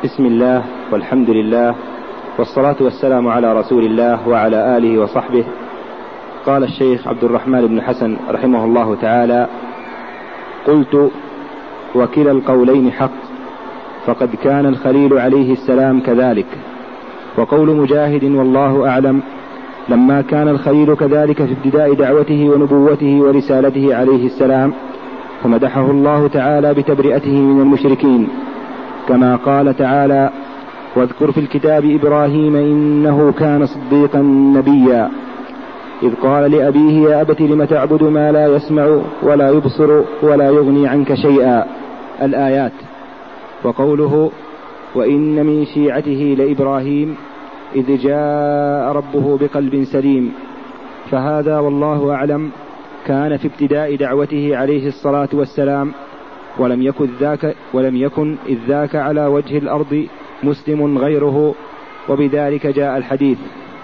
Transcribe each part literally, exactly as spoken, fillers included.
بسم الله والحمد لله والصلاة والسلام على رسول الله وعلى آله وصحبه. قال الشيخ عبد الرحمن بن حسن رحمه الله تعالى: قلت: وكلا القولين حق، فقد كان الخليل عليه السلام كذلك. وقول مجاهد والله أعلم: لما كان الخليل كذلك في ابتداء دعوته ونبوته ورسالته عليه السلام، فمدحه الله تعالى بتبرئته من المشركين، كما قال تعالى: واذكر في الكتاب إبراهيم إنه كان صديقا نبيا، إذ قال لأبيه يا أبت لم تعبد ما لا يسمع ولا يبصر ولا يغني عنك شيئا، الآيات. وقوله: وإن من شيعته لإبراهيم إذ جاء ربه بقلب سليم، فهذا والله أعلم كان في ابتداء دعوته عليه الصلاة والسلام، ولم يكن ذاك, ولم يكن إذ ذاك على وجه الأرض مسلم غيره، وبذلك جاء الحديث.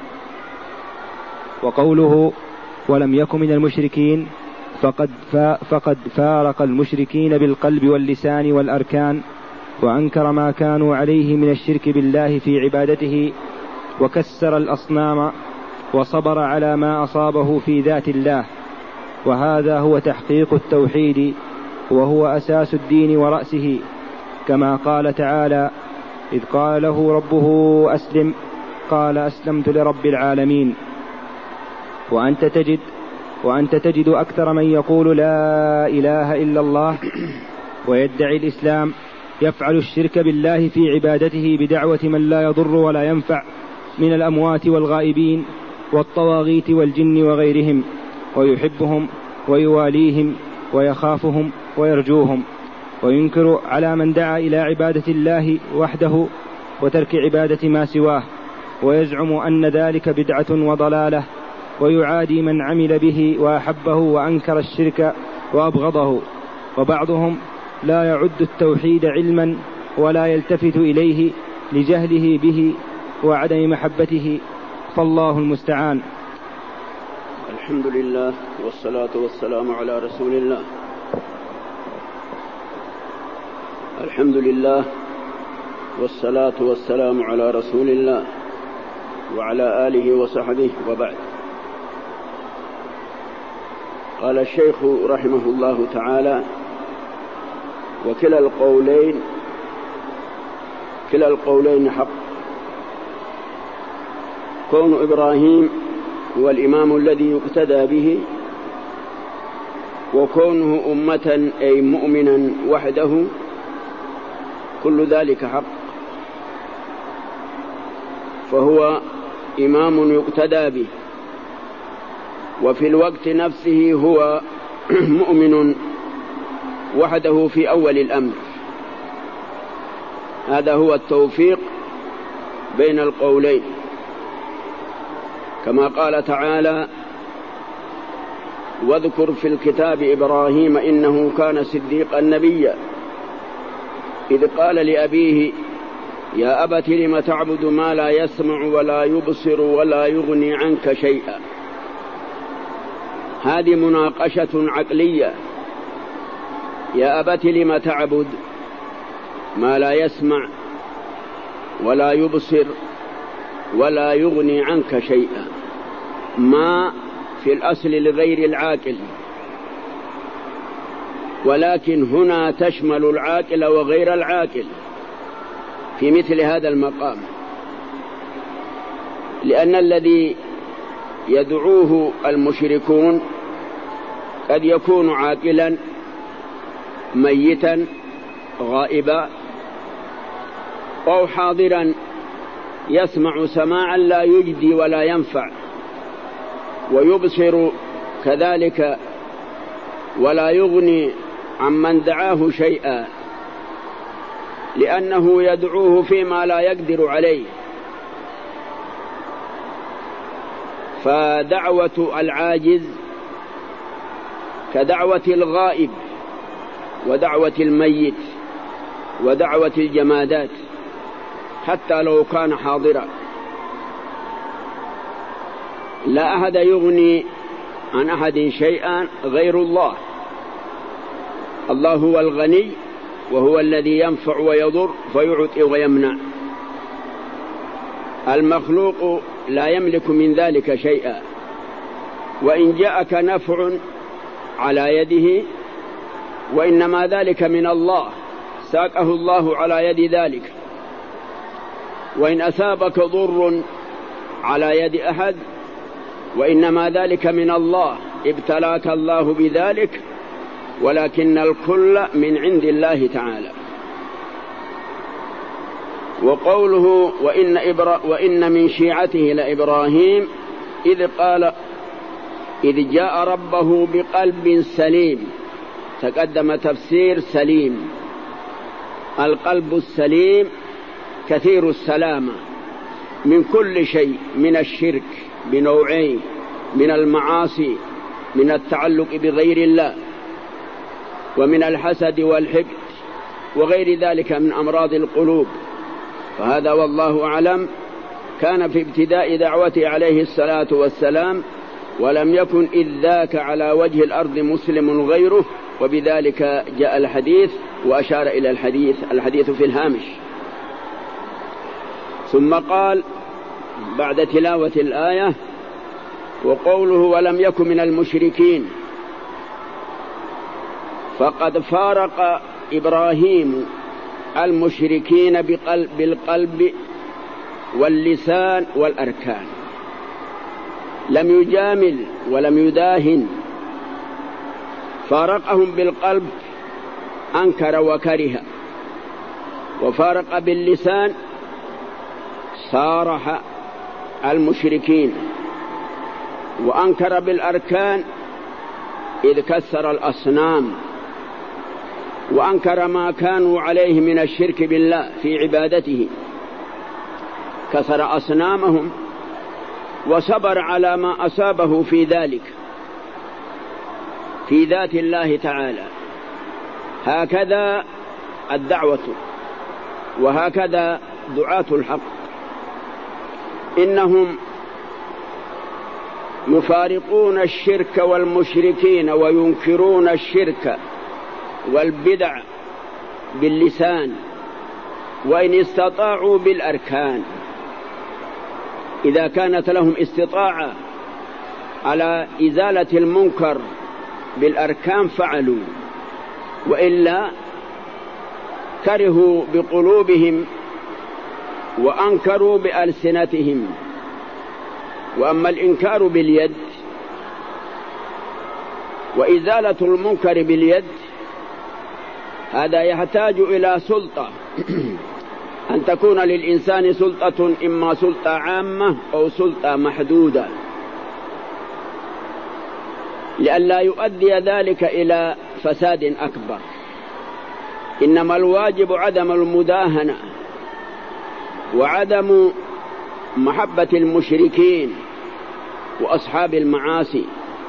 وقوله: ولم يكن من المشركين، فقد, فقد فارق المشركين بالقلب واللسان والأركان، وأنكر ما كانوا عليه من الشرك بالله في عبادته، وكسر الأصنام، وصبر على ما أصابه في ذات الله. وهذا هو تحقيق التوحيد، وهو أساس الدين ورأسه، كما قال تعالى: إذ قال له ربه أسلم قال أسلمت لرب العالمين. وأنت تجد, وأنت تجد أكثر من يقول لا إله إلا الله ويدعي الإسلام يفعل الشرك بالله في عبادته بدعوة من لا يضر ولا ينفع من الأموات والغائبين والطواغيت والجن وغيرهم، ويحبهم ويواليهم ويخافهم ويرجوهم، وينكر على من دعا إلى عبادة الله وحده وترك عبادة ما سواه، ويزعم أن ذلك بدعة وضلالة، ويعادي من عمل به وأحبه وأنكر الشرك وأبغضه. وبعضهم لا يعد التوحيد علما ولا يلتفت إليه لجهله به وعدم محبته، فالله المستعان. الحمد لله والصلاة والسلام على رسول الله. الحمد لله والصلاة والسلام على رسول الله وعلى آله وصحبه، وبعد. قال الشيخ رحمه الله تعالى: وكلا القولين كلا القولين حق. كون إبراهيم هو الإمام الذي يقتدى به، وكونه أمة أي مؤمنا وحده، كل ذلك حق، فهو إمام يقتدى به، وفي الوقت نفسه هو مؤمن وحده في أول الأمر. هذا هو التوفيق بين القولين، كما قال تعالى: واذكر في الكتاب إبراهيم إنه كان صديقا نبيا، إذ قال لأبيه يا أبت لم تعبد ما لا يسمع ولا يبصر ولا يغني عنك شيئا. هذه مناقشة عقلية. يا أبت لم تعبد ما لا يسمع ولا يبصر ولا يغني عنك شيئا. ما في الأصل لغير العاقل، ولكن هنا تشمل العاقل وغير العاقل في مثل هذا المقام، لأن الذي يدعوه المشركون قد يكون عاقلا ميتا غائبا، أو حاضرا يسمع سماعا لا يجدي ولا ينفع، ويبصر كذلك ولا يغني عمن دعاه شيئا، لأنه يدعوه فيما لا يقدر عليه. فدعوة العاجز كدعوة الغائب ودعوة الميت ودعوة الجمادات، حتى لو كان حاضرا. لا أحد يغني عن أحد شيئا غير الله. الله هو الغني وهو الذي ينفع ويضر فيعطي ويمنع. المخلوق لا يملك من ذلك شيئا، وإن جاءك نفع على يده وإنما ذلك من الله، ساقه الله على يد ذلك. وإن أصابك ضر على يد أحد وإنما ذلك من الله، ابتلاك الله بذلك، ولكن الكل من عند الله تعالى. وقوله وإن, إبرا وإن من شيعته لإبراهيم إذ قال إذ جاء ربه بقلب سليم. تقدم تفسير سليم. القلب السليم كثير السلامة من كل شيء، من الشرك بنوعين، من المعاصي، من التعلق بغير الله، ومن الحسد والحقد وغير ذلك من أمراض القلوب. فهذا والله أعلم كان في ابتداء دعوته عليه الصلاة والسلام، ولم يكن إذ ذاك على وجه الأرض مسلم غيره، وبذلك جاء الحديث وأشار إلى الحديث الحديث في الهامش. ثم قال بعد تلاوة الآية وقوله ولم يكن من المشركين، فقد فارق إبراهيم المشركين بالقلب واللسان والأركان، لم يجامل ولم يداهن، فارقهم بالقلب أنكر وكره، وفارق باللسان صارح المشركين، وأنكر بالأركان إذ كسر الأصنام، وأنكر ما كانوا عليه من الشرك بالله في عبادته، كسر أصنامهم وصبر على ما أصابه في ذلك في ذات الله تعالى. هكذا الدعوة، وهكذا دعاة الحق، إنهم يفارقون الشرك والمشركين وينكرون الشرك والبدع باللسان، وإن استطاعوا بالأركان. إذا كانت لهم استطاعة على إزالة المنكر بالأركان فعلوا، وإلا كرهوا بقلوبهم وأنكروا بألسنتهم. وأما الإنكار باليد وإزالة المنكر باليد هذا يحتاج إلى سلطة، أن تكون للإنسان سلطة، إما سلطة عامة أو سلطة محدودة، لئلا يؤدي ذلك إلى فساد أكبر. إنما الواجب عدم المداهنة وعدم محبة المشركين وأصحاب المعاصي.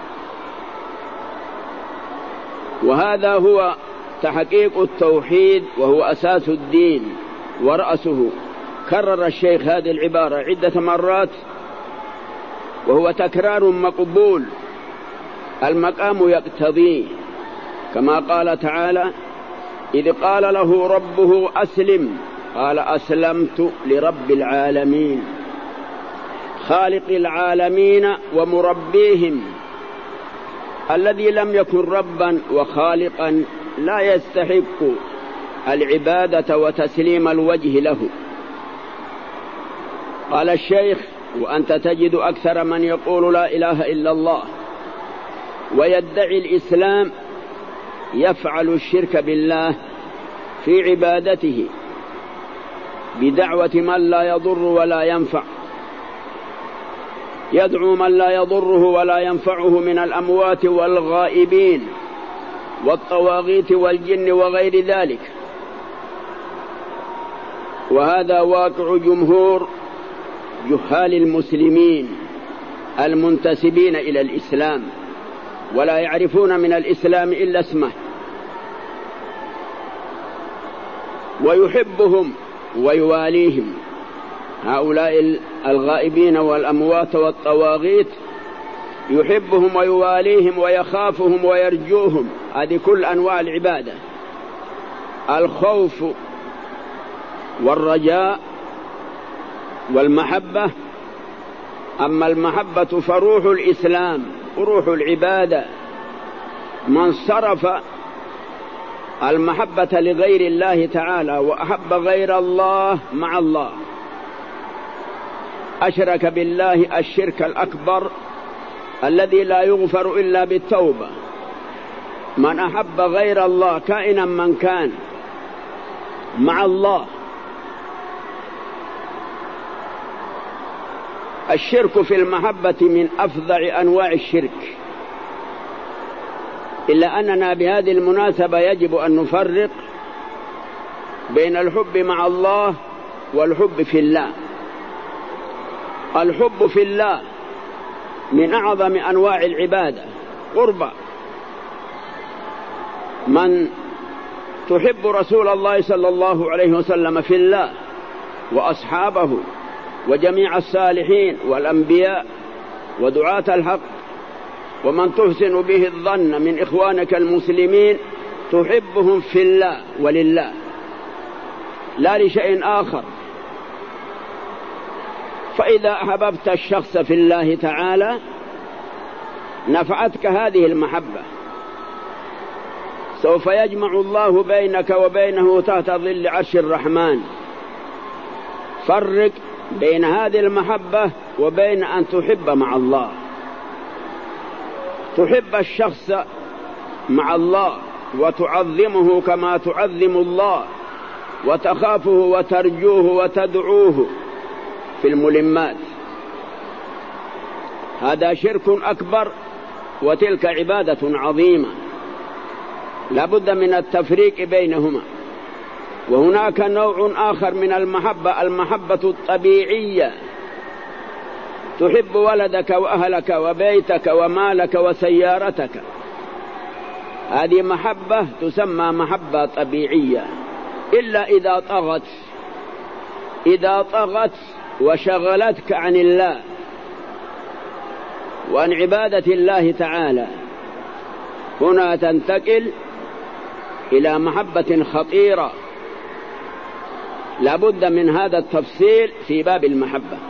وهذا هو تحقيق التوحيد، وهو أساس الدين ورأسه. كرر الشيخ هذه العبارة عدة مرات، وهو تكرار مقبول، المقام يقتضيه، كما قال تعالى إذ قال له ربه أسلم قال أسلمت لرب العالمين، خالق العالمين ومربيهم، الذي لم يكن ربا وخالقا لا يستحق العبادة وتسليم الوجه له. قال الشيخ وأنت تجد أكثر من يقول لا إله إلا الله ويدعي الإسلام يفعل الشرك بالله في عبادته بدعوة من لا يضر ولا ينفع، يدعو من لا يضره ولا ينفعه من الأموات والغائبين والطواغيت والجن وغير ذلك. وهذا واقع جمهور جهال المسلمين المنتسبين إلى الإسلام، ولا يعرفون من الإسلام إلا اسمه، ويحبهم ويواليهم. هؤلاء الغائبين والأموات والطواغيت يحبهم ويواليهم ويخافهم ويرجوهم، هذه كل أنواع العبادة. الخوف والرجاء والمحبة. أما المحبة فروح الإسلام وروح العبادة. من صرف المحبة لغير الله تعالى وأحب غير الله مع الله أشرك بالله الشرك الأكبر الذي لا يغفر إلا بالتوبة. من أحب غير الله كائنا من كان مع الله، الشرك في المحبة من أفظع أنواع الشرك، إلا أننا بهذه المناسبة يجب أن نفرق بين الحب مع الله والحب في الله. الحب في الله من أعظم أنواع العبادة قربا. من تحب رسول الله صلى الله عليه وسلم في الله وأصحابه وجميع الصالحين والأنبياء ودعاة الحق ومن تحسن به الظن من إخوانك المسلمين تحبهم في الله ولله لا لشيء آخر. فإذا أحببت الشخص في الله تعالى نفعتك هذه المحبة. سوف يجمع الله بينك وبينه تحت ظل عرش الرحمن. فرق بين هذه المحبة وبين أن تحب مع الله. تحب الشخص مع الله وتعظمه كما تعظم الله وتخافه وترجوه وتدعوه في الملمات، هذا شرك أكبر وتلك عبادة عظيمة لا بد من التفريق بينهما. وهناك نوع آخر من المحبة، المحبة الطبيعية، تحب ولدك وأهلك وبيتك ومالك وسيارتك، هذه محبة تسمى محبة طبيعية، إلا إذا طغت إذا طغت وشغلتك عن الله وعن عبادة الله تعالى، هنا تنتقل إلى محبة خطيرة. لا بد من هذا التفصيل في باب المحبة.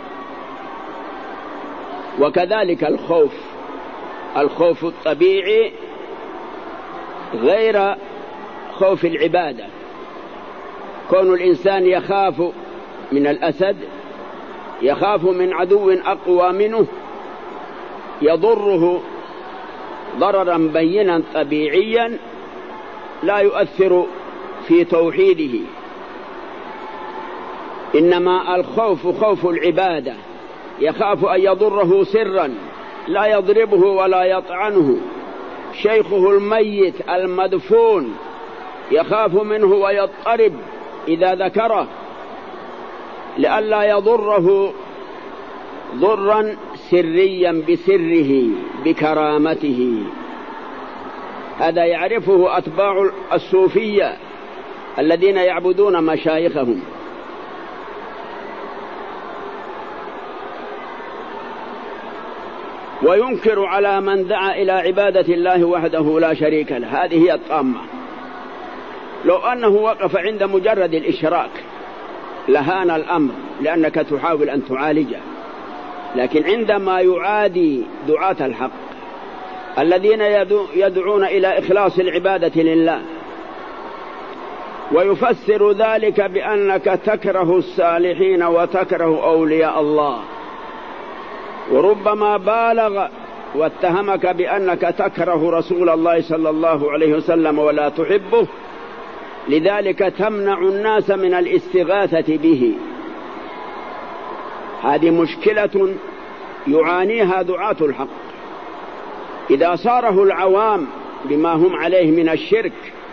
وكذلك الخوف، الخوف الطبيعي غير خوف العبادة. كون الإنسان يخاف من الأسد، يخاف من عدو أقوى منه يضره ضررا بينا طبيعيا لا يؤثر في توحيده. إنما الخوف خوف العبادة، يخاف أن يضره سرا، لا يضربه ولا يطعنه. شيخه الميت المدفون يخاف منه ويضطرب إذا ذكره لئلا يضره ضرا سريا بسره بكرامته. هذا يعرفه أتباع الصوفية الذين يعبدون مشايخهم. وينكر على من دعا إلى عبادة الله وحده لا شريك له، هذه هي الطامة. لو أنه وقف عند مجرد الإشراك لهان الأمر لأنك تحاول أن تعالجه، لكن عندما يعادي دعاة الحق الذين يدعون إلى إخلاص العبادة لله ويفسر ذلك بأنك تكره الصالحين وتكره أولياء الله، وربما بالغ واتهمك بأنك تكره رسول الله صلى الله عليه وسلم ولا تحبه، لذلك تمنع الناس من الاستغاثة به. هذه مشكلة يعانيها دعاة الحق. إذا صاره العوام بما هم عليه من الشرك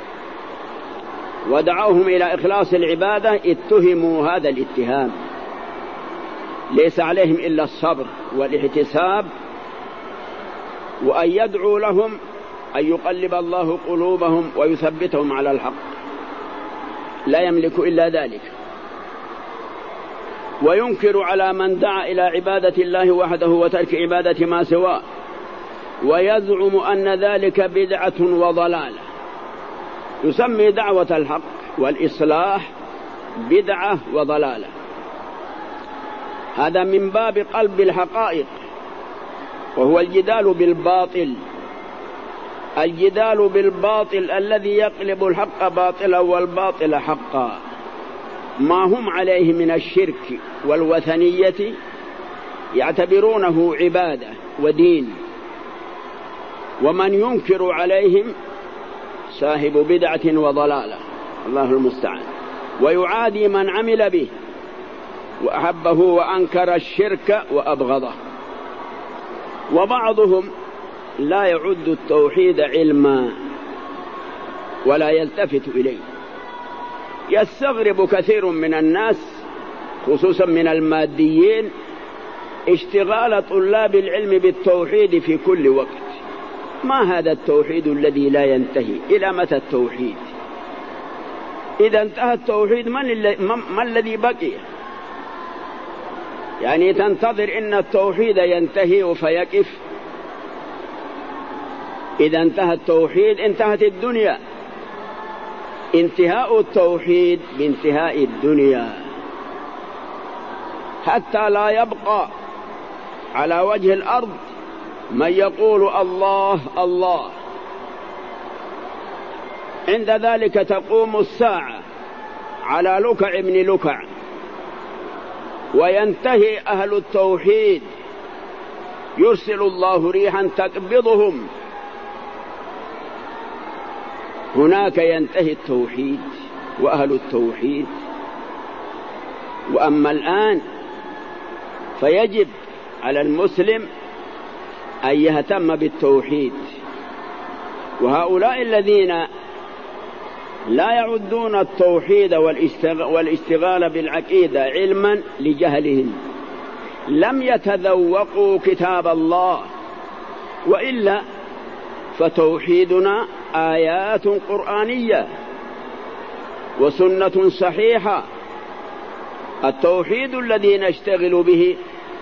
ودعوهم إلى إخلاص العبادة اتهموا هذا الاتهام. ليس عليهم إلا الصبر والاحتساب وأن يدعوا لهم أن يقلب الله قلوبهم ويثبتهم على الحق، لا يملك إلا ذلك. وينكر على من دعا إلى عبادة الله وحده وترك عبادة ما سواه، ويزعم أن ذلك بدعة وضلالة. يسمي دعوة الحق والإصلاح بدعة وضلالة. هذا من باب قلب الحقائق، وهو الجدال بالباطل. الجدال بالباطل الذي يقلب الحق باطلا والباطل حقا، ما هم عليه من الشرك والوثنية يعتبرونه عبادة ودين، ومن ينكر عليهم صاحب بدعة وضلالة، الله المستعان. ويعادي من عمل به وأحبه وأنكر الشرك وأبغضه. وبعضهم لا يعد التوحيد علما ولا يلتفت إليه. يستغرب كثير من الناس خصوصا من الماديين اشتغال طلاب العلم بالتوحيد في كل وقت. ما هذا التوحيد الذي لا ينتهي؟ إلى متى التوحيد؟ إذا انتهى التوحيد ما الذي بقي؟ يعني تنتظر إن التوحيد ينتهي فيقف؟ إذا انتهى التوحيد انتهت الدنيا. انتهاء التوحيد بانتهاء الدنيا، حتى لا يبقى على وجه الأرض من يقول الله الله. عند ذلك تقوم الساعة على لكع ابن لكع، وينتهي أهل التوحيد، يرسل الله ريحا تقبضهم. هناك ينتهي التوحيد وأهل التوحيد. وأما الآن فيجب على المسلم أن يهتم بالتوحيد. وهؤلاء الذين لا يعدون التوحيد والاشتغال بالعقيدة علما لجهلهم لم يتذوقوا كتاب الله، وإلا فتوحيدنا آيات قرآنية وسنة صحيحة. التوحيد الذي نشتغل به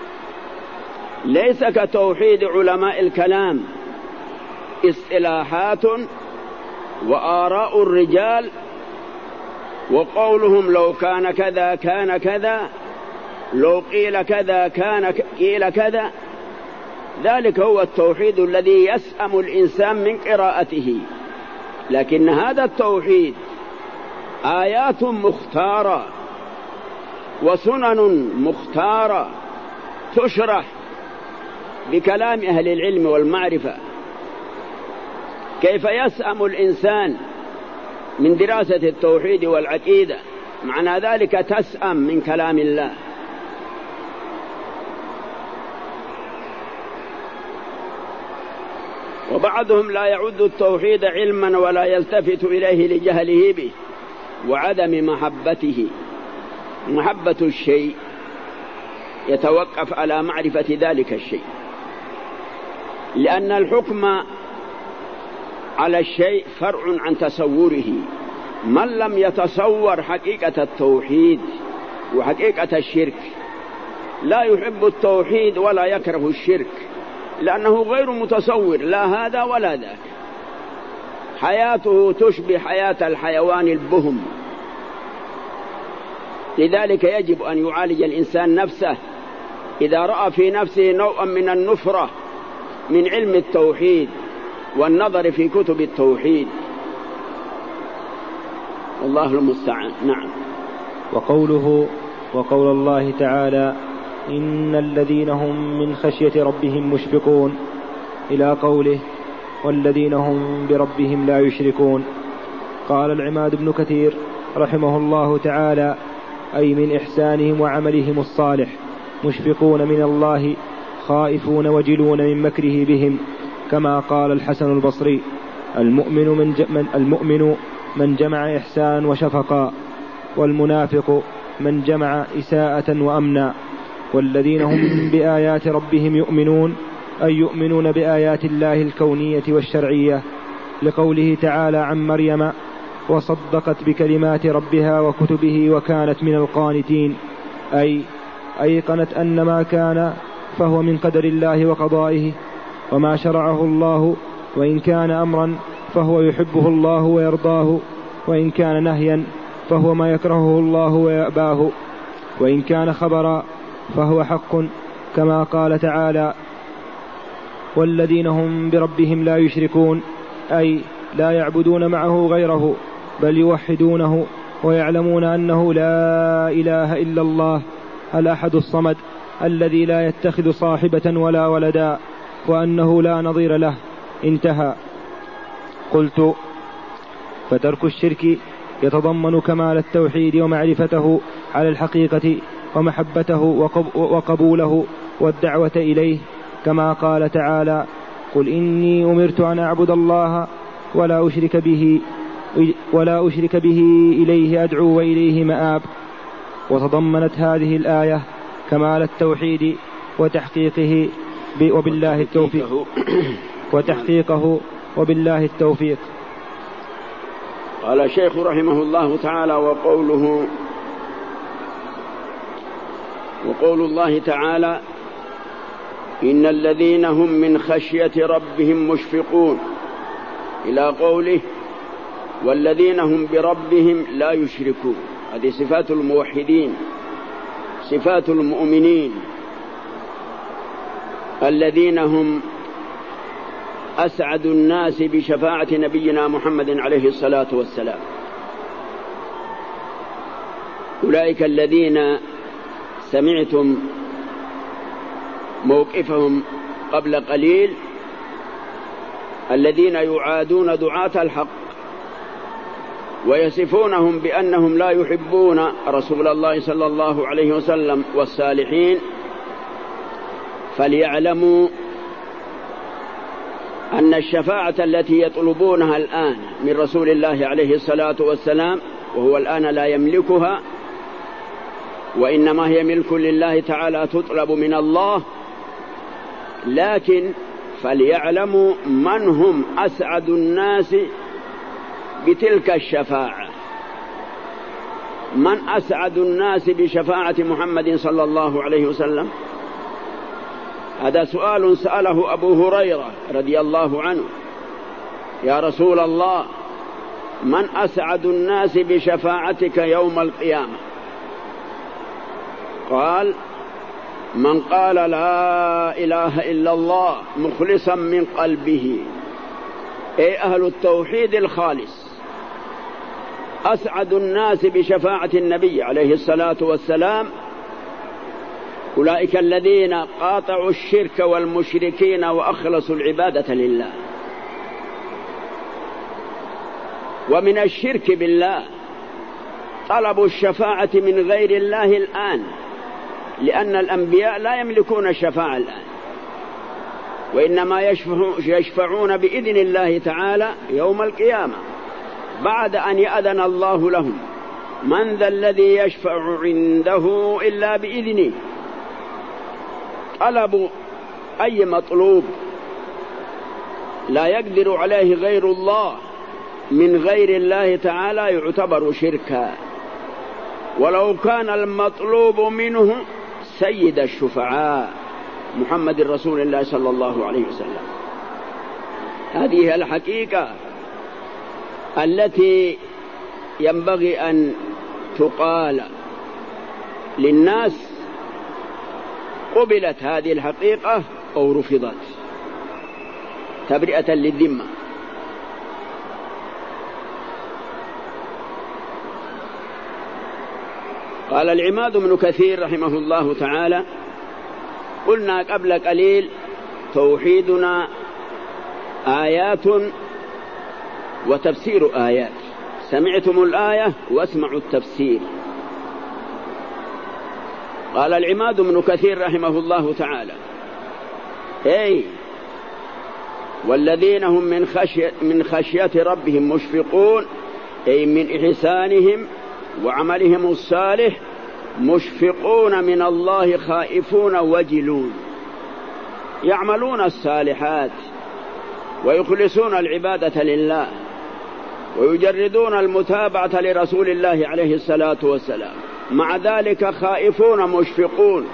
ليس كتوحيد علماء الكلام، اصطلاحات وآراء الرجال وقولهم لو كان كذا كان كذا، لو قيل كذا كان قيل كذا. ذلك هو التوحيد الذي يسأم الإنسان من قراءته. لكن هذا التوحيد آيات مختارة وسنن مختارة تشرح بكلام أهل العلم والمعرفة. كيف يسأم الإنسان من دراسة التوحيد والعقيدة؟ معنى ذلك تسأم من كلام الله. وبعضهم لا يعد التوحيد علما ولا يلتفت إليه لجهله به وعدم محبته. محبة الشيء يتوقف على معرفة ذلك الشيء، لأن الحكم على الشيء فرع عن تصوره. من لم يتصور حقيقة التوحيد وحقيقة الشرك لا يحب التوحيد ولا يكره الشرك، لأنه غير متصور لا هذا ولا ذاك. حياته تشبه حياة الحيوان البهم. لذلك يجب أن يعالج الإنسان نفسه إذا رأى في نفسه نوعا من النفرة من علم التوحيد والنظر في كتب التوحيد. الله المستعان. نعم. وقوله وقول الله تعالى إن الذين هم من خشية ربهم مشفقون إلى قوله والذين هم بربهم لا يشركون. قال العماد بن كثير رحمه الله تعالى أي من إحسانهم وعملهم الصالح، مشفقون من الله خائفون وجلون من مكره بهم، كما قال الحسن البصري المؤمن من, من, المؤمن من جمع إحسان وشفقا، والمنافق من جمع إساءة وأمنا. والذين هم بآيات ربهم يؤمنون أي يؤمنون بآيات الله الكونية والشرعية، لقوله تعالى عن مريم وصدقت بكلمات ربها وكتبه وكانت من القانتين، أي أيقنت أن ما كان فهو من قدر الله وقضائه، وما شرعه الله وإن كان أمرا فهو يحبه الله ويرضاه، وإن كان نهيا فهو ما يكرهه الله ويأباه، وإن كان خبرا فهو حق، كما قال تعالى: والذين هم بربهم لا يشركون، أي لا يعبدون معه غيره بل يوحدونه ويعلمون أنه لا إله إلا الله الأحد الصمد الذي لا يتخذ صاحبة ولا ولدا، وأنه لا نظير له. انتهى. قلت: فترك الشرك يتضمن كمال التوحيد ومعرفته على الحقيقة ومحبته وقبوله والدعوة إليه، كما قال تعالى: قل إني أمرت أن أعبد الله ولا أشرك به ولا أشرك به إليه أدعو وإليه مآب. وتضمنت هذه الآية كمال التوحيد وتحقيقه وبالله التوفيق وتحقيقه وبالله التوفيق. قال الشيخ رحمه الله تعالى: وقوله وقول الله تعالى: إن الذين هم من خشية ربهم مشفقون، إلى قوله: والذين هم بربهم لا يشركون. هذه صفات الموحدين، صفات المؤمنين الذين هم أسعد الناس بشفاعة نبينا محمد عليه الصلاة والسلام. أولئك الذين سمعتم موقفهم قبل قليل، الذين يعادون دعاة الحق ويصفونهم بأنهم لا يحبون رسول الله صلى الله عليه وسلم والصالحين، فليعلموا أن الشفاعة التي يطلبونها الآن من رسول الله عليه الصلاة والسلام، وهو الآن لا يملكها وإنما هي ملك لله تعالى تطلب من الله، لكن فليعلموا من هم أسعد الناس بتلك الشفاعة، من أسعد الناس بشفاعة محمد صلى الله عليه وسلم. هذا سؤال سأله أبو هريرة رضي الله عنه: يا رسول الله، من أسعد الناس بشفاعتك يوم القيامة؟ قال: من قال لا إله إلا الله مخلصا من قلبه، أي أهل التوحيد الخالص. أسعد الناس بشفاعة النبي عليه الصلاة والسلام أولئك الذين قاطعوا الشرك والمشركين وأخلصوا العبادة لله. ومن الشرك بالله طلب الشفاعة من غير الله الآن، لأن الأنبياء لا يملكون الشفاعة الآن، وإنما يشفعون بإذن الله تعالى يوم القيامة بعد أن يأذن الله لهم. من ذا الذي يشفع عنده إلا بإذنه. طلب أي مطلوب لا يقدر عليه غير الله من غير الله تعالى يعتبر شركا، ولو كان المطلوب منه سيد الشفعاء محمد رسول الله صلى الله عليه وسلم. هذه الحقيقة التي ينبغي أن تقال للناس: قبلت هذه الحقيقة أو رفضت، تبرئة للذمة. قال العماد بن كثير رحمه الله تعالى: قلنا قبل قليل توحيدنا آيات وتفسير آيات. سمعتم الآية واسمعوا التفسير. قال العماد بن كثير رحمه الله تعالى: أي والذين هم من خشية, من خشية ربهم مشفقون، أي من إحسانهم وعملهم الصالح مشفقون من الله، خائفون وجلون، يعملون الصالحات ويخلصون العبادة لله ويجردون المتابعة لرسول الله عليه الصلاة والسلام، مع ذلك خائفون مشفقون،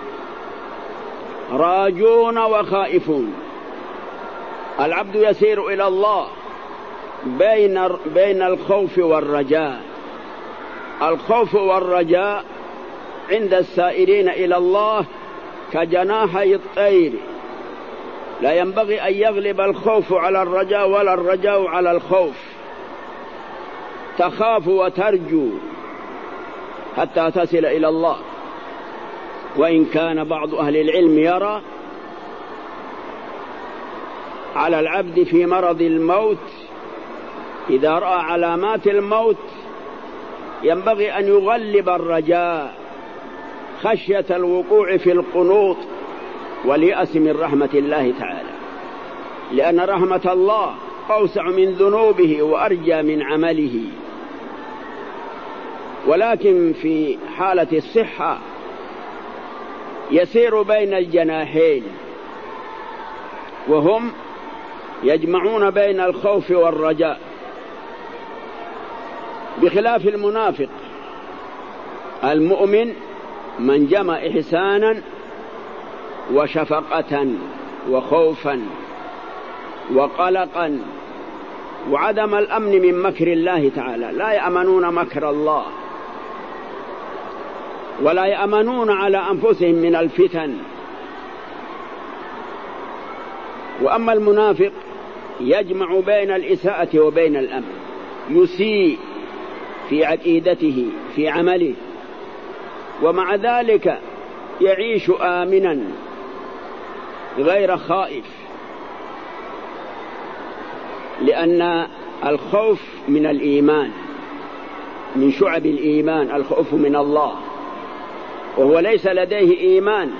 راجون وخائفون. العبد يسير إلى الله بين بين الخوف والرجاء، الخوف والرجاء عند السائرين إلى الله كجناحي الطير، لا ينبغي أن يغلب الخوف على الرجاء ولا الرجاء على الخوف. تخاف وترجو حتى تصل إلى الله. وإن كان بعض أهل العلم يرى على العبد في مرض الموت إذا رأى علامات الموت ينبغي أن يغلب الرجاء خشية الوقوع في القنوط واليأس من رحمة الله تعالى، لأن رحمة الله أوسع من ذنوبه وأرجى من عمله. ولكن في حالة الصحة يسير بين الجناحين، وهم يجمعون بين الخوف والرجاء، بخلاف المنافق. المؤمن من جمع إحسانا وشفقة وخوفا وقلقا وعدم الأمن من مكر الله تعالى، لا يأمنون مكر الله ولا يأمنون على أنفسهم من الفتن. وأما المنافق يجمع بين الإساءة وبين الأمن، يسيء في عقيدته في عمله، ومع ذلك يعيش آمنا غير خائف، لأن الخوف من الإيمان، من شعب الإيمان الخوف من الله، وهو ليس لديه إيمان،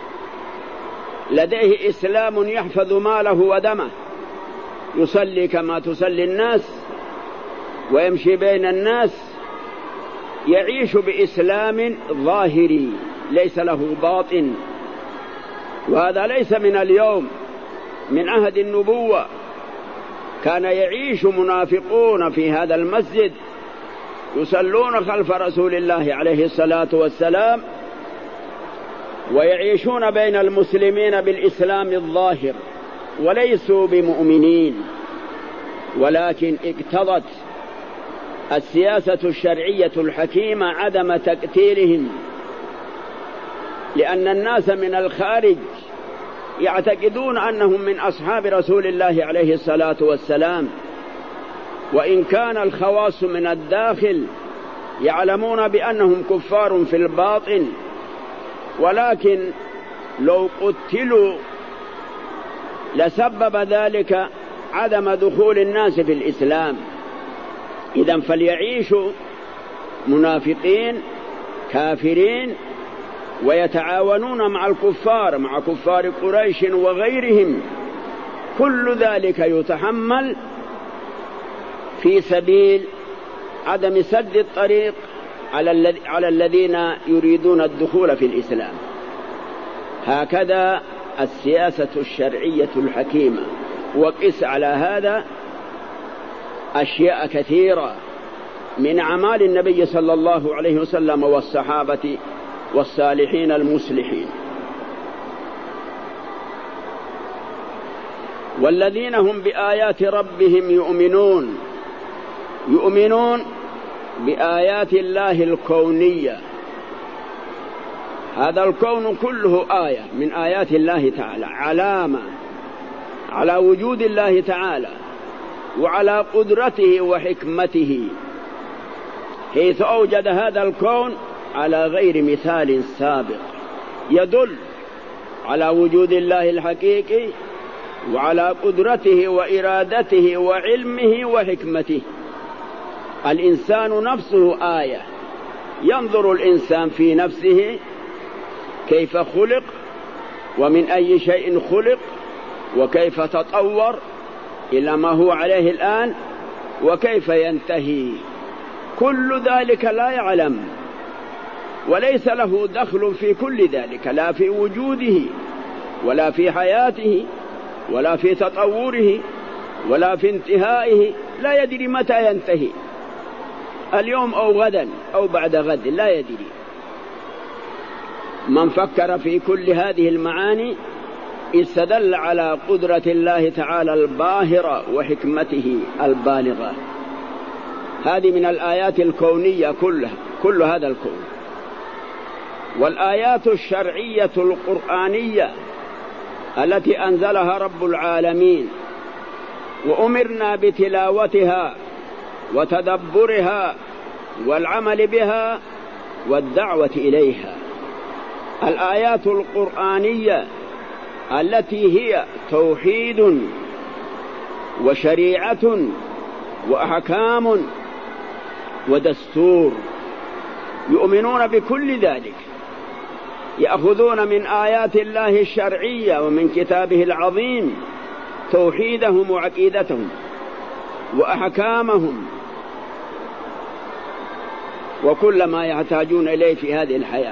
لديه إسلام يحفظ ماله ودمه، يصلي كما تصلي الناس ويمشي بين الناس، يعيش بإسلام ظاهري ليس له باطن. وهذا ليس من اليوم، من عهد النبوة كان يعيش منافقون في هذا المسجد يصلون خلف رسول الله عليه الصلاة والسلام، ويعيشون بين المسلمين بالإسلام الظاهر وليسوا بمؤمنين، ولكن اقتضت السياسة الشرعية الحكيمة عدم تقتيلهم، لأن الناس من الخارج يعتقدون أنهم من أصحاب رسول الله عليه الصلاة والسلام، وإن كان الخواص من الداخل يعلمون بأنهم كفار في الباطن، ولكن لو قتلوا لسبب ذلك عدم دخول الناس في الإسلام. إذن فليعيشوا منافقين كافرين ويتعاونون مع الكفار، مع كفار قريش وغيرهم، كل ذلك يتحمل في سبيل عدم سد الطريق على الذين يريدون الدخول في الإسلام. هكذا السياسة الشرعية الحكيمة. وقس على هذا أشياء كثيرة من أعمال النبي صلى الله عليه وسلم والصحابة والصالحين المصلحين. والذين هم بآيات ربهم يؤمنون، يؤمنون بآيات الله الكونية. هذا الكون كله آية من آيات الله تعالى، علامة على وجود الله تعالى وعلى قدرته وحكمته، حيث أوجد هذا الكون على غير مثال سابق، يدل على وجود الله الحقيقي وعلى قدرته وإرادته وعلمه وحكمته. الإنسان نفسه آية، ينظر الإنسان في نفسه كيف خلق ومن أي شيء خلق وكيف تطور إلى ما هو عليه الآن وكيف ينتهي، كل ذلك لا يعلم وليس له دخل في كل ذلك، لا في وجوده ولا في حياته ولا في تطوره ولا في انتهائه، لا يدري متى ينتهي، اليوم أو غدا أو بعد غد، لا يدري. من فكر في كل هذه المعاني استدل على قدرة الله تعالى الباهرة وحكمته البالغة. هذه من الآيات الكونية كلها. كل هذا الكون. والآيات الشرعية القرآنية التي أنزلها رب العالمين وأمرنا بتلاوتها وتدبرها والعمل بها والدعوة إليها. الآيات القرآنية التي هي توحيد وشريعة وأحكام ودستور، يؤمنون بكل ذلك، يأخذون من آيات الله الشرعية ومن كتابه العظيم توحيدهم وعقيدتهم وأحكامهم وكل ما يحتاجون إليه في هذه الحياة،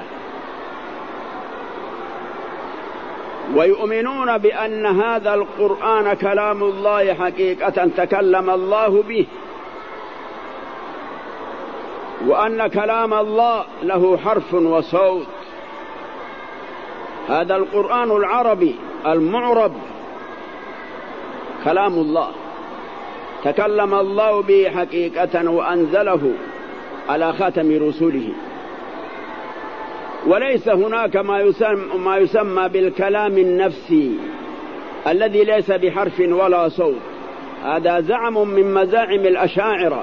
ويؤمنون بأن هذا القرآن كلام الله حقيقة تكلم الله به، وأن كلام الله له حرف وصوت. هذا القرآن العربي المعرب كلام الله تكلم الله به حقيقة وأنزله على خاتم رسوله، وليس هناك ما يسمى, ما يسمى بالكلام النفسي الذي ليس بحرف ولا صوت. هذا زعم من مزاعم الأشاعرة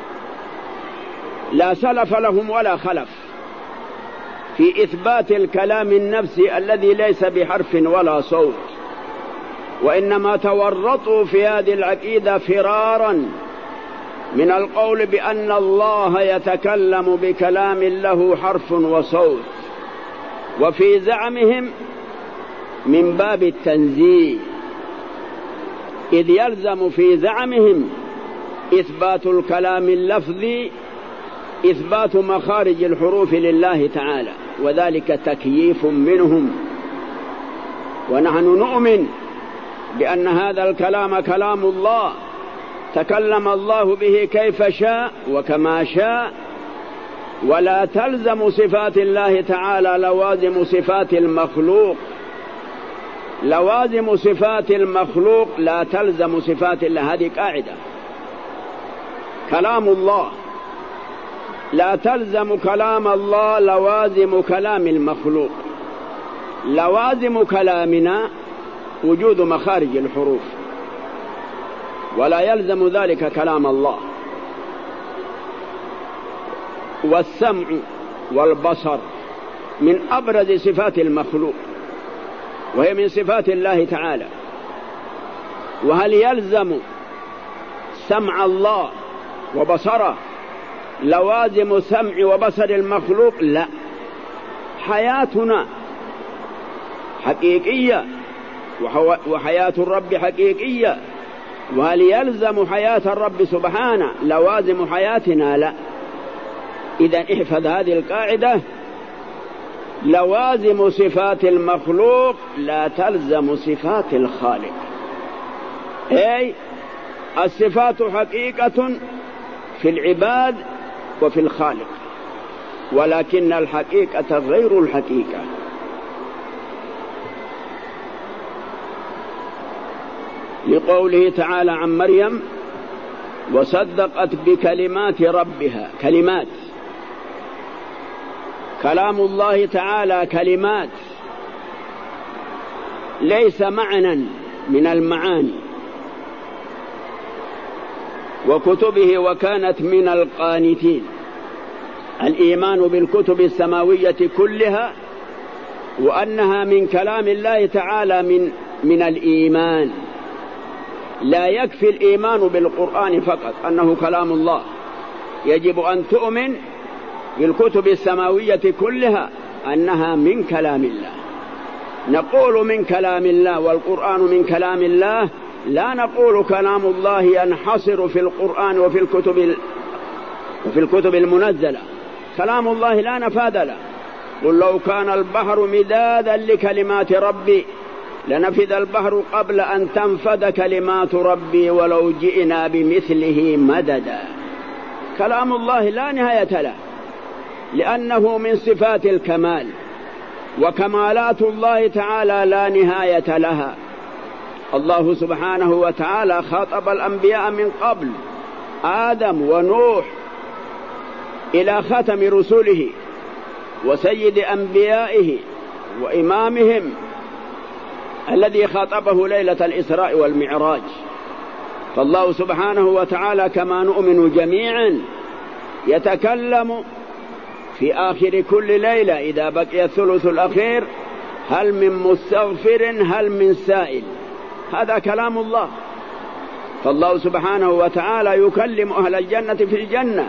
لا سلف لهم ولا خلف في إثبات الكلام النفسي الذي ليس بحرف ولا صوت، وإنما تورطوا في هذه العقيدة فرارا من القول بأن الله يتكلم بكلام له حرف وصوت، وفي زعمهم من باب التنزيه، إذ يلزم في زعمهم إثبات الكلام اللفظي إثبات مخارج الحروف لله تعالى، وذلك تكييف منهم. ونحن نؤمن بأن هذا الكلام كلام الله تكلم الله به كيف شاء وكما شاء، ولا تلزم صفات الله تعالى لوازم صفات المخلوق، لوازم صفات المخلوق لا تلزم صفات الله. هذه قاعدة، كلام الله لا تلزم كلام الله لوازم كلام المخلوق. لوازم كلامنا وجود مخارج الحروف، ولا يلزم ذلك كلام الله. والسمع والبصر من أبرز صفات المخلوق، وهي من صفات الله تعالى. وهل يلزم سمع الله وبصره لوازم سمع وبصر المخلوق؟ لا. حياتنا حقيقية وحياة الرب حقيقية، وهل يلزم حياة الرب سبحانه لوازم حياتنا؟ لا. إذا احفظ هذه القاعدة، لوازم صفات المخلوق لا تلزم صفات الخالق. أي الصفات حقيقة في العباد وفي الخالق، ولكن الحقيقة غير الحقيقة. لقوله تعالى عن مريم وصدقت بكلمات ربها. كلمات، كلام الله تعالى كلمات، ليس معنى من المعاني. وكتبه وكانت من القانتين. الإيمان بالكتب السماوية كلها وأنها من كلام الله تعالى من من الإيمان. لا يكفي الإيمان بالقرآن فقط أنه كلام الله، يجب أن تؤمن بالكتب السماوية كلها أنها من كلام الله. نقول من كلام الله والقرآن من كلام الله، لا نقول كلام الله ينحصر في القرآن وفي الكتب وفي الكتب المنزلة. كلام الله لا نفاذ له. قل لو كان البحر مدادا لكلمات ربي لنفذ البحر قبل أن تنفذ كلمات ربي ولو جئنا بمثله مددا. كلام الله لا نهاية له، لأنه من صفات الكمال، وكمالات الله تعالى لا نهاية لها. الله سبحانه وتعالى خاطب الأنبياء من قبل، آدم ونوح إلى ختم رسله وسيد أنبيائه وإمامهم الذي خاطبه ليلة الإسراء والمعراج. فالله سبحانه وتعالى كما نؤمن جميعا يتكلم في آخر كل ليلة إذا بقي الثلث الأخير: هل من مستغفر هل من سائل. هذا كلام الله. فالله سبحانه وتعالى يكلم أهل الجنة في الجنة،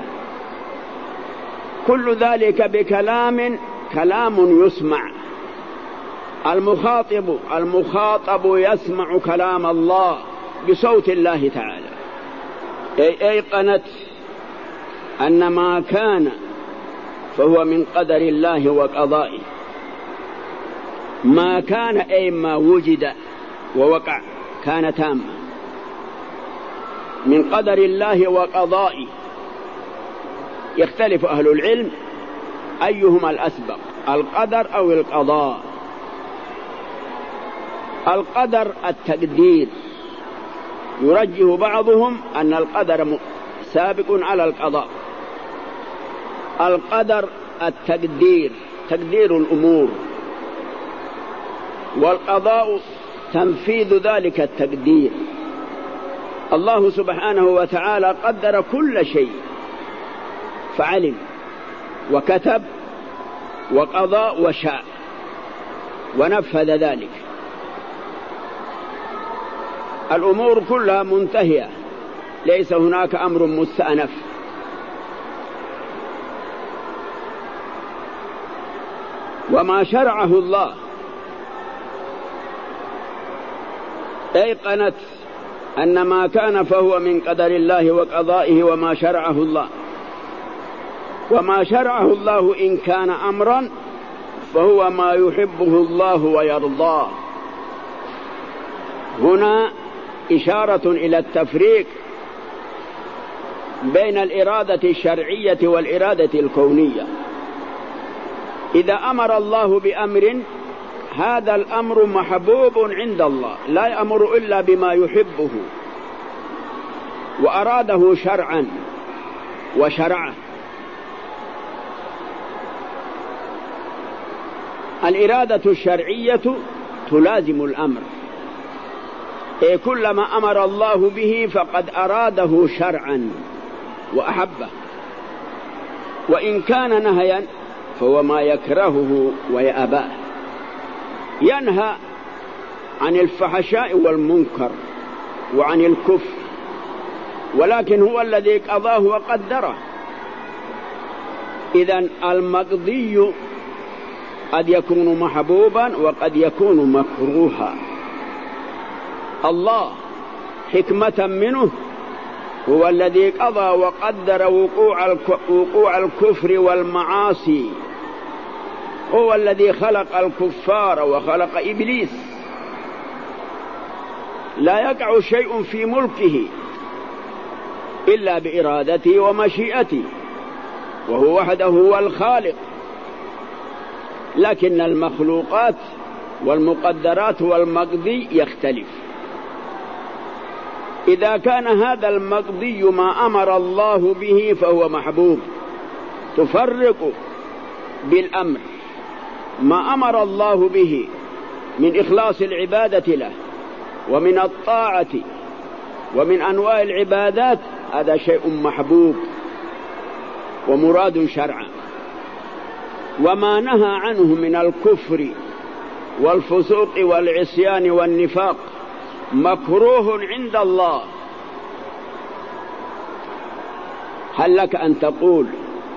كل ذلك بكلام كلام يسمع. المخاطب المخاطب يسمع كلام الله بصوت الله تعالى. أي أيقنت أن ما كان فهو من قدر الله وقضائه. ما كان أي ما وجد ووقع كان تاما من قدر الله وقضائه. يختلف أهل العلم أيهما الأسبق، القدر أو القضاء. القدر التقدير، يرجح بعضهم أن القدر سابق على القضاء. القدر التقدير، تقدير الأمور، والقضاء تنفيذ ذلك التقدير. الله سبحانه وتعالى قدر كل شيء فعلم وكتب وقضى وشاء ونفذ ذلك. الأمور كلها منتهية، ليس هناك أمر مستأنف. وما شرعه الله أيقنت أن ما كان فهو من قدر الله وقضائه وما شرعه الله. وما شرعه الله إن كان أمرا فهو ما يحبه الله ويرضاه. هنا إشارة إلى التفريق بين الإرادة الشرعية والإرادة الكونية. إذا أمر الله بأمر هذا الأمر محبوب عند الله، لا يأمر إلا بما يحبه وأراده شرعا وشرعه. الإرادة الشرعية تلازم الأمر، أي كلما أمر الله به فقد أراده شرعا وأحبه. وإن كان نهيا فهو ما يكرهه ويأباه. ينهى عن الفحشاء والمنكر وعن الكفر، ولكن هو الذي قضاه وقدره. إذن المقضي قد يكون محبوبا وقد يكون مكروها. الله حكمة منه هو الذي قضى وقدر وقوع وقوع الكفر والمعاصي. هو الذي خلق الكفار وخلق إبليس. لا يقع شيء في ملكه إلا بإرادته ومشيئته، وهو وحده هو الخالق. لكن المخلوقات والمقدرات والمقضي يختلف. إذا كان هذا المقضي ما أمر الله به فهو محبوب. تفرق بالأمر ما أمر الله به من إخلاص العبادة له ومن الطاعة ومن أنواع العبادات، هذا شيء محبوب ومراد شرعا. وما نهى عنه من الكفر والفسوق والعصيان والنفاق مكروه عند الله. هل لك أن تقول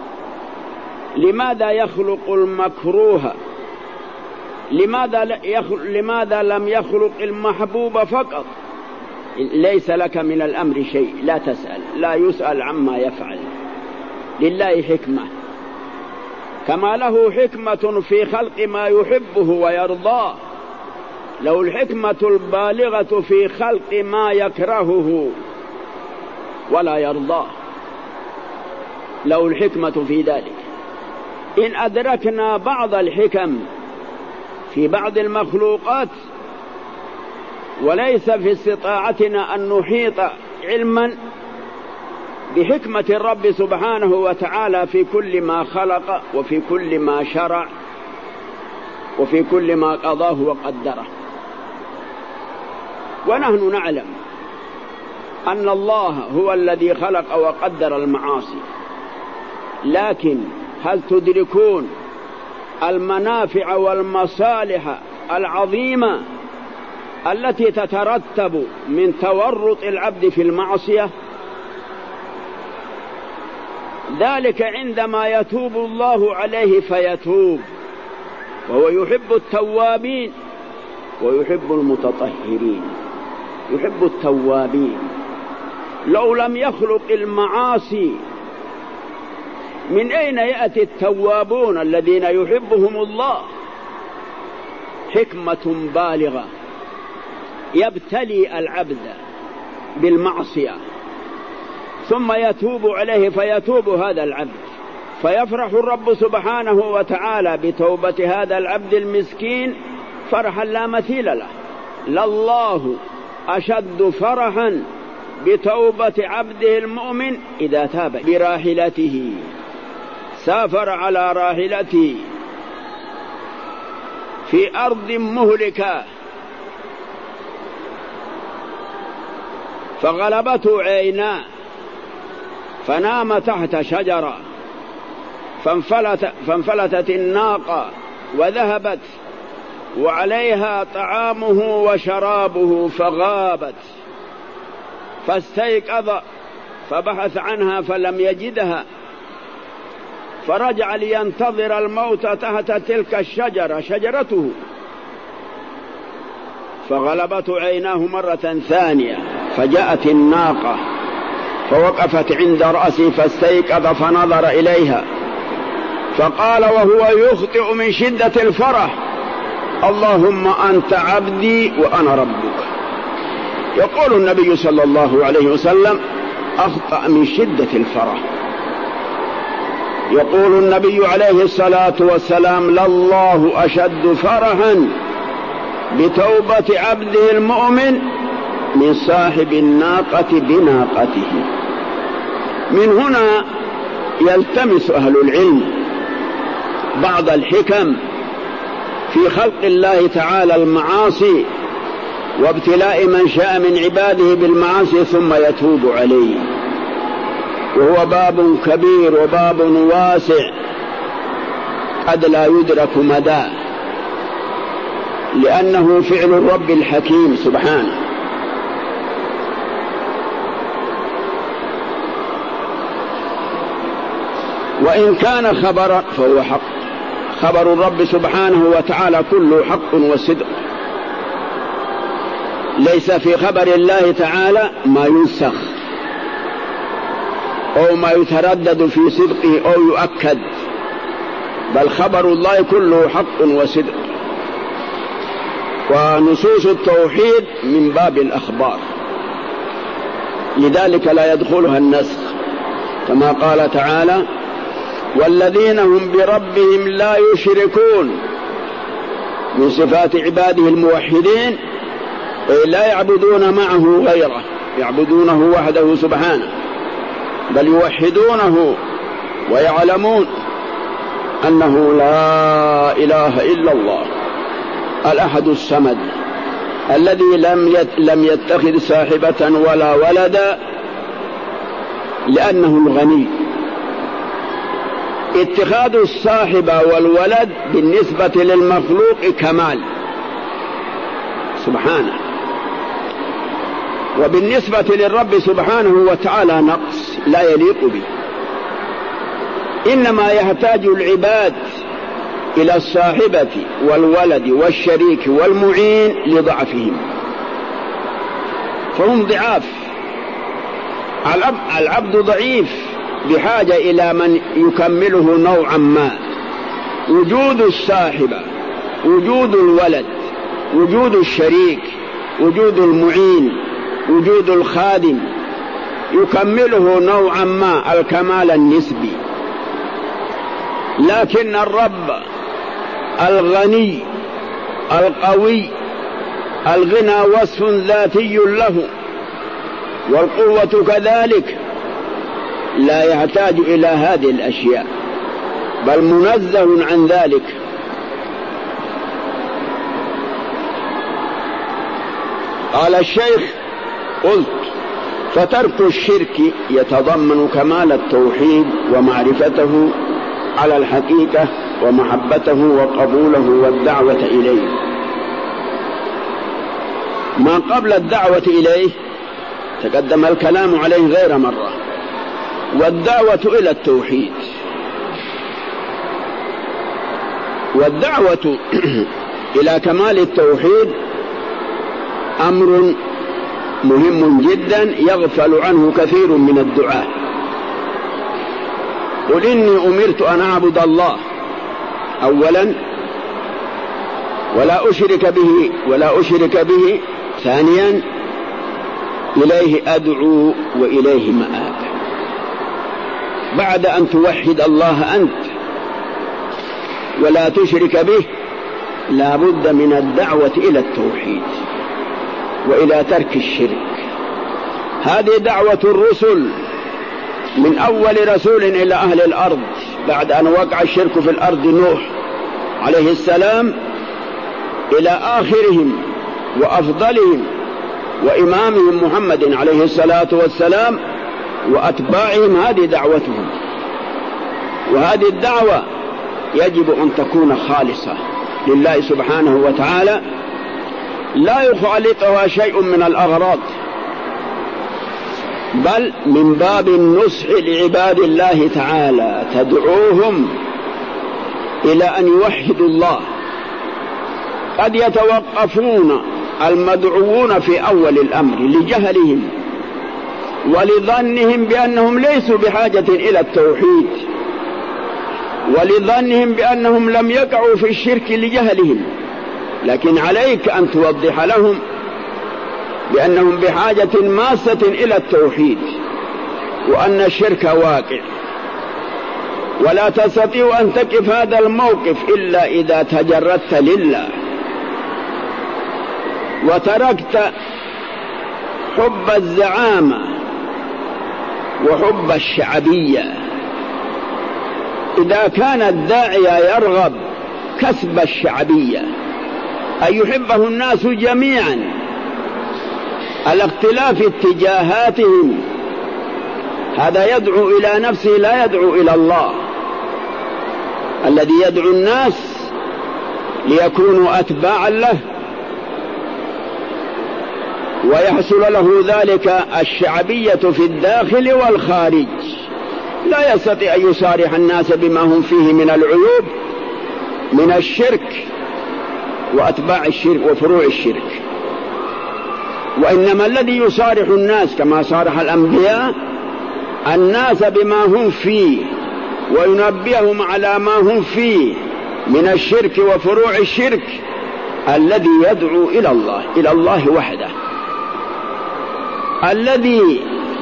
لماذا يخلق المكروه؟ لماذا, لماذا لم يخلق المحبوب فقط؟ ليس لك من الأمر شيء، لا تسأل، لا يسأل عما يفعل. لله حكمة، كما له حكمة في خلق ما يحبه ويرضاه. له الحكمة البالغة في خلق ما يكرهه ولا يرضاه، له الحكمة في ذلك. إن أدركنا بعض الحكم في بعض المخلوقات وليس في استطاعتنا أن نحيط علما بحكمة الرب سبحانه وتعالى في كل ما خلق وفي كل ما شرع وفي كل ما قضاه وقدره. ونحن نعلم أن الله هو الذي خلق وقدر المعاصي، لكن هل تدركون المنافع والمصالح العظيمة التي تترتب من تورط العبد في المعصية؟ ذلك عندما يتوب الله عليه فيتوب، وهو يحب التوابين ويحب المتطهرين. يحب التوابين. لو لم يخلق المعاصي من أين يأتي التوابون الذين يحبهم الله؟ حكمة بالغة يبتلي العبد بالمعصية ثم يتوب عليه فيتوب هذا العبد، فيفرح الرب سبحانه وتعالى بتوبة هذا العبد المسكين فرحا لا مثيل له. لله أشد فرحا بتوبة عبده المؤمن إذا تاب براحلته. سافر على راحلته في أرض مهلكة فغلبته عيناه فنام تحت شجرة فانفلت فانفلتت الناقة وذهبت وعليها طعامه وشرابه فغابت، فاستيقظ فبحث عنها فلم يجدها، فرجع لينتظر الموت تحت تلك الشجرة شجرته، فغلبته عيناه مرة ثانية فجاءت الناقة فوقفت عند رأسه فاستيقظ فنظر إليها فقال وهو يخطئ من شدة الفرح اللهم أنت عبدي وأنا ربك. يقول النبي صلى الله عليه وسلم أخطأ من شدة الفرح. يقول النبي عليه الصلاة والسلام لله أشد فرحا بتوبة عبده المؤمن من صاحب الناقة بناقته. من هنا يلتمس أهل العلم بعض الحكم في خلق الله تعالى المعاصي وابتلاء من شاء من عباده بالمعاصي ثم يتوب عليه، وهو باب كبير وباب واسع قد لا يدرك مداه، لأنه فعل الرب الحكيم سبحانه. وإن كان خبرا فهو حق، خبر الرب سبحانه وتعالى كله حق وصدق، ليس في خبر الله تعالى ما ينسخ أو ما يتردد في صدقه أو يؤكد، بل خبر الله كله حق وصدق. ونصوص التوحيد من باب الأخبار، لذلك لا يدخلها النسخ، كما قال تعالى والذين هم بربهم لا يشركون. من صفات عباده الموحدين لا يعبدون معه غيره، يعبدونه وحده سبحانه، بل يوحدونه ويعلمون أنه لا إله إلا الله الأحد الصمد الذي لم لم يتخذ صاحبة ولا ولدا لأنه الغني. اتخاذ الصاحبة والولد بالنسبة للمخلوق كمال سبحانه، وبالنسبة للرب سبحانه وتعالى نقص لا يليق به. إنما يحتاج العباد إلى الصاحبة والولد والشريك والمعين لضعفهم، فهم ضعاف. العبد ضعيف بحاجة إلى من يكمله نوعا ما. وجود الصاحبة، وجود الولد، وجود الشريك، وجود المعين، وجود الخادم يكمله نوعا ما الكمال النسبي. لكن الرب الغني القوي الغنى وصف ذاتي له، والقوة كذلك، لا يحتاج إلى هذه الأشياء، بل منزه عن ذلك. قال الشيخ: قلت: فترك الشرك يتضمن كمال التوحيد ومعرفته على الحقيقة ومحبته وقبوله والدعوة إليه. ما قبل الدعوة إليه تقدم الكلام عليه غير مرة، والدعوة إلى التوحيد. والدعوة إلى كمال التوحيد أمر مهم جدا يغفل عنه كثير من الدعاة. قل إني أمرت أن أعبد الله أولا ولا أشرك به ولا أشرك به ثانيا إليه أدعو وإليه مآب. بعد أن توحد الله أنت ولا تشرك به لا بد من الدعوة إلى التوحيد وإلى ترك الشرك. هذه دعوة الرسل من أول رسول إلى أهل الأرض بعد أن وقع الشرك في الأرض، نوح عليه السلام، إلى آخرهم وأفضلهم وإمامهم محمد عليه الصلاة والسلام وأتباعهم. هذه دعوتهم، وهذه الدعوة يجب أن تكون خالصة لله سبحانه وتعالى، لا يخالطها شيء من الأغراض، بل من باب النصح لعباد الله تعالى، تدعوهم إلى أن يوحدوا الله. قد يتوقفون المدعوون في أول الأمر لجهلهم ولظنهم بأنهم ليسوا بحاجة إلى التوحيد، ولظنهم بأنهم لم يقعوا في الشرك لجهلهم، لكن عليك أن توضح لهم بأنهم بحاجة ماسة إلى التوحيد، وأن الشرك واقع، ولا تستطيع أن تقف هذا الموقف إلا إذا تجردت لله وتركت حب الزعامة وحب الشعبية. إذا كان الداعية يرغب كسب الشعبية أن يحبه الناس جميعا على اختلاف اتجاهاتهم، هذا يدعو إلى نفسه لا يدعو إلى الله. الذي يدعو الناس ليكونوا أتباعا له ويحصل له ذلك الشعبية في الداخل والخارج، لا يستطيع أن يصارح الناس بما هم فيه من العيوب من الشرك وأتباع الشرك وفروع الشرك. وإنما الذي يصارح الناس كما صارح الأنبياء الناس بما هم فيه وينبههم على ما هم فيه من الشرك وفروع الشرك، الذي يدعو إلى الله إلى الله وحده، الذي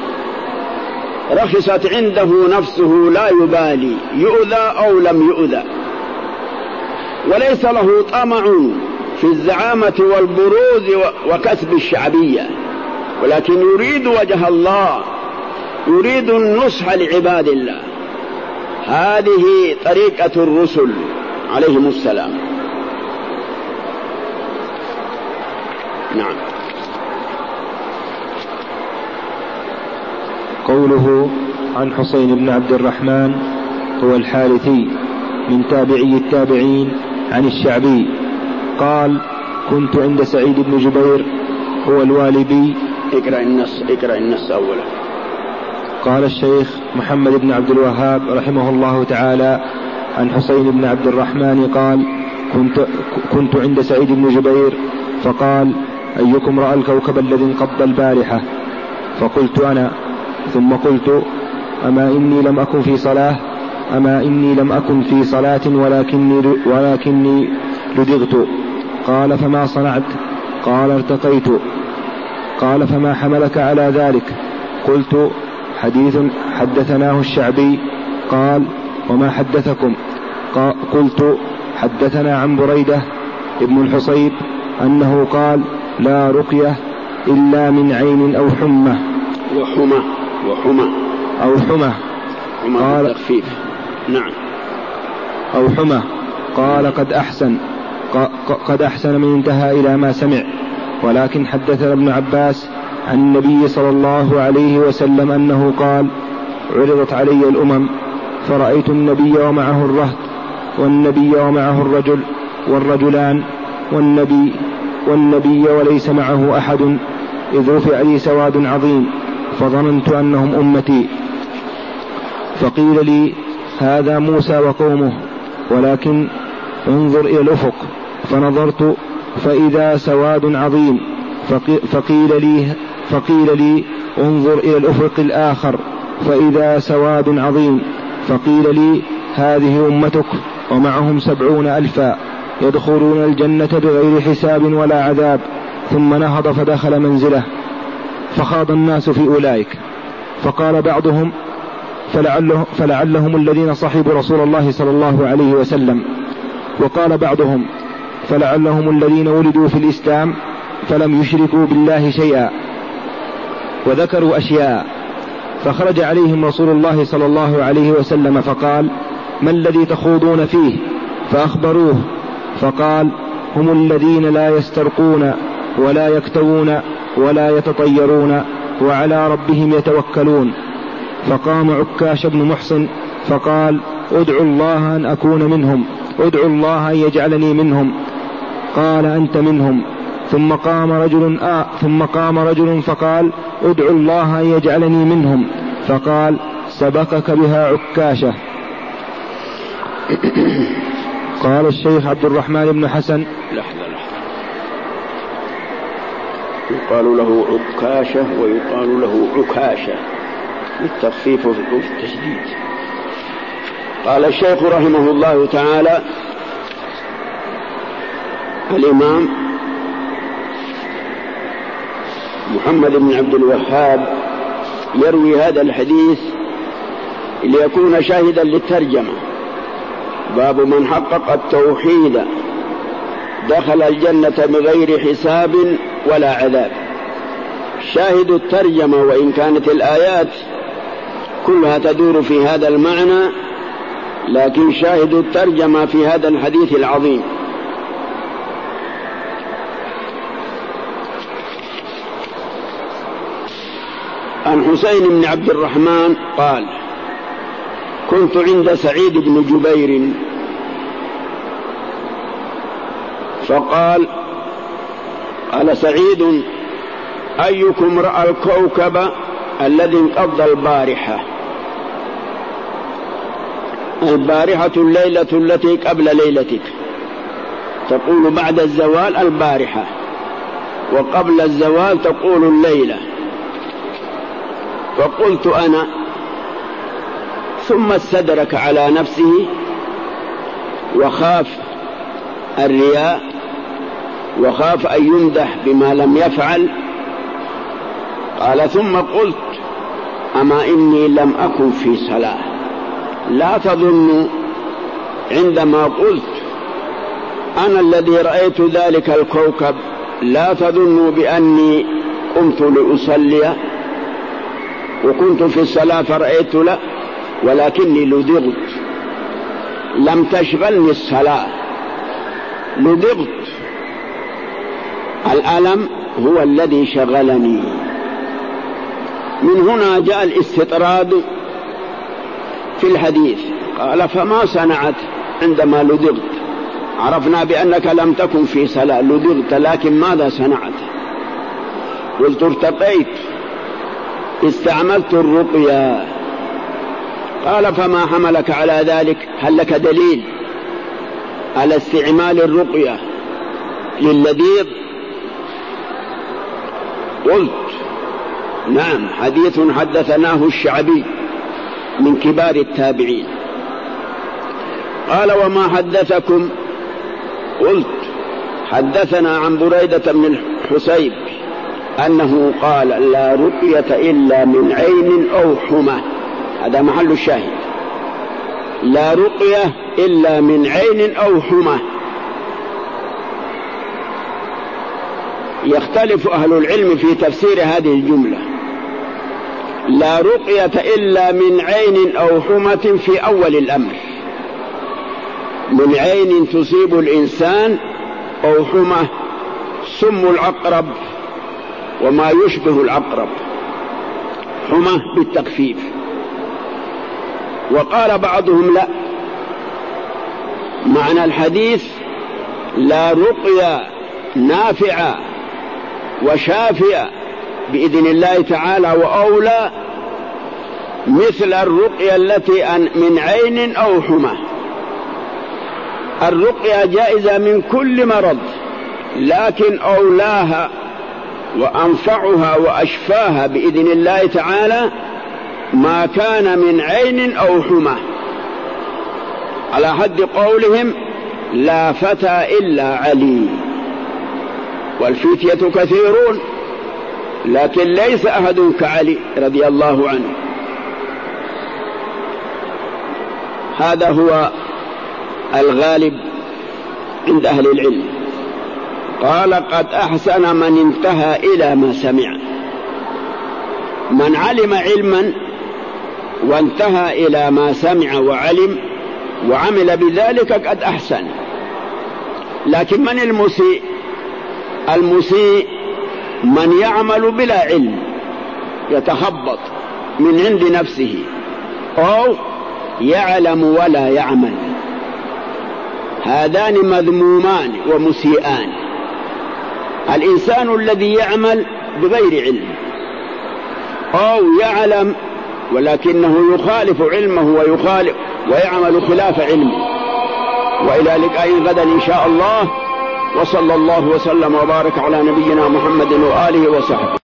رخصت عنده نفسه لا يبالي يؤذى أو لم يؤذى، وليس له طمع في الزعامة والبروز وكسب الشعبية، ولكن يريد وجه الله، يريد النصح لعباد الله. هذه طريقة الرسل عليهم السلام. نعم. قوله عن حسين بن عبد الرحمن هو الحارثي من تابعي التابعين عن الشعبي قال: كنت عند سعيد بن جبير هو الوالبي. اقرأ النص اقرأ النص أولا. قال الشيخ محمد بن عبد الوهاب رحمه الله تعالى عن حسين بن عبد الرحمن قال: كنت, كنت عند سعيد بن جبير فقال: أيكم رأى الكوكب الذي انقض البارحة؟ فقلت: أنا. ثم قلت: أما إني لم أكن في صلاة أما إني لم أكن في صلاة ولكني, ولكني لدغت. قال: فما صنعت؟ قال: ارتقيت. قال: فما حملك على ذلك؟ قلت: حديث حدثناه الشعبي. قال: وما حدثكم؟ قلت: حدثنا عن بريدة ابن الحصيب أنه قال: لا رقية إلا من عين أو حمى. وحمى وحمى أو حمى قال التخفيف نعم أو حمى قال قد أحسن قد أحسن من انتهى إلى ما سمع. ولكن حدثنا ابن عباس عن النبي صلى الله عليه وسلم أنه قال عرضت علي الأمم فرأيت النبي ومعه الرهط والنبي ومعه الرجل والرجلان والنبي والنبي وليس معه أحد إذ رفع لي سواد عظيم فظننت أنهم أمتي فقيل لي هذا موسى وقومه ولكن انظر إلى الأفق فنظرت فإذا سواد عظيم فقيل لي, فقيل لي انظر إلى الأفق الآخر فإذا سواد عظيم فقيل لي هذه أمتك ومعهم سبعون ألفا يدخلون الجنة بغير حساب ولا عذاب. ثم نهض فدخل منزله فخاض الناس في أولئك فقال بعضهم فلعله فلعلهم الذين صحبوا رسول الله صلى الله عليه وسلم وقال بعضهم فلعلهم الذين ولدوا في الإسلام فلم يشركوا بالله شيئا وذكروا أشياء. فخرج عليهم رسول الله صلى الله عليه وسلم فقال ما الذي تخوضون فيه؟ فأخبروه فقال هم الذين لا يسترقون ولا يكتوون ولا يتطيرون وعلى ربهم يتوكلون. فقام عكاش بن محصن فقال ادعوا الله أن أكون منهم ادعوا الله أن يجعلني منهم. قال أنت منهم. ثم قام رجل آه ثم قام رجل فقال ادعوا الله أن يجعلني منهم. فقال سبقك بها عكاشة. قال الشيخ عبد الرحمن بن حسن لحظة لحظة يقال له عكاشة ويقال له عكاشة بالتخفيف والتشديد. قال الشيخ رحمه الله تعالى الإمام محمد بن عبد الوهاب يروي هذا الحديث ليكون شاهدا للترجمة. باب من حقق التوحيد دخل الجنة بغير حساب ولا عذاب. شاهد الترجمة وإن كانت الآيات كلها تدور في هذا المعنى لكن شاهد الترجمة في هذا الحديث العظيم. عن حسين بن عبد الرحمن قال كنت عند سعيد بن جبير فقال قال سعيد أيكم رأى الكوكب الذي انقضى البارحة؟ البارحة الليلة التي قبل ليلتك، تقول بعد الزوال البارحة وقبل الزوال تقول الليلة. فقلت أنا، ثم استدرك على نفسه وخاف الرياء وخاف أن يمدح بما لم يفعل. قال ثم قلت أما إني لم أكن في صلاة. لا تظن عندما قلت أنا الذي رأيت ذلك الكوكب لا تظنوا بأني قمت لأصلي وكنت في الصلاة فرأيت لا، ولكني لدغت، لم تشغلني الصلاة، لدغت، الألم هو الذي شغلني. من هنا جاء الاستطراد في الحديث. قال فما صنعت عندما لدغت؟ عرفنا بأنك لم تكن في صلاة، لدغت، لكن ماذا صنعت؟ قلت ارتقيت، استعملت الرقية. قال فما حملك على ذلك؟ هل لك دليل على استعمال الرقية للذيذ؟ قلت نعم، حديث حدثناه الشعبي من كبار التابعين. قال وما حدثكم؟ قلت حدثنا عن بريدة بن الحسيب أنه قال لا رقية إلا من عين أو حمى. هذا محل الشاهد، لا رقية إلا من عين أو حمى. يختلف أهل العلم في تفسير هذه الجملة. لا رقية إلا من عين أو حمى في أول الأمر، من عين تصيب الإنسان أو حمى، سم العقرب وما يشبه العقرب، حمى بالتخفيف. وقال بعضهم لا، معنى الحديث لا رقية نافعة وشافية بإذن الله تعالى وأولى مثل الرقية التي من عين أو حمى. الرقية جائزة من كل مرض، لكن أولاها وأنفعها وأشفاها بإذن الله تعالى ما كان من عين أو حمى، على حد قولهم لا فتى إلا علي، والفتية كثيرون لكن ليس أحد كعلي رضي الله عنه. هذا هو الغالب عند أهل العلم. قال قد أحسن من انتهى إلى ما سمع، من علم علما وانتهى إلى ما سمع وعلم وعمل بذلك قد أحسن. لكن من المسيء؟ المسيء من يعمل بلا علم، يتخبط من عند نفسه، أو يعلم ولا يعمل، هذان مذمومان ومسيئان. الإنسان الذي يعمل بغير علم أو يعلم ولكنه يخالف علمه ويخالف ويعمل خلاف علمه. وإلى لقاء غدا إن شاء الله، وصلى الله وسلم وبارك على نبينا محمد وآله وصحبه.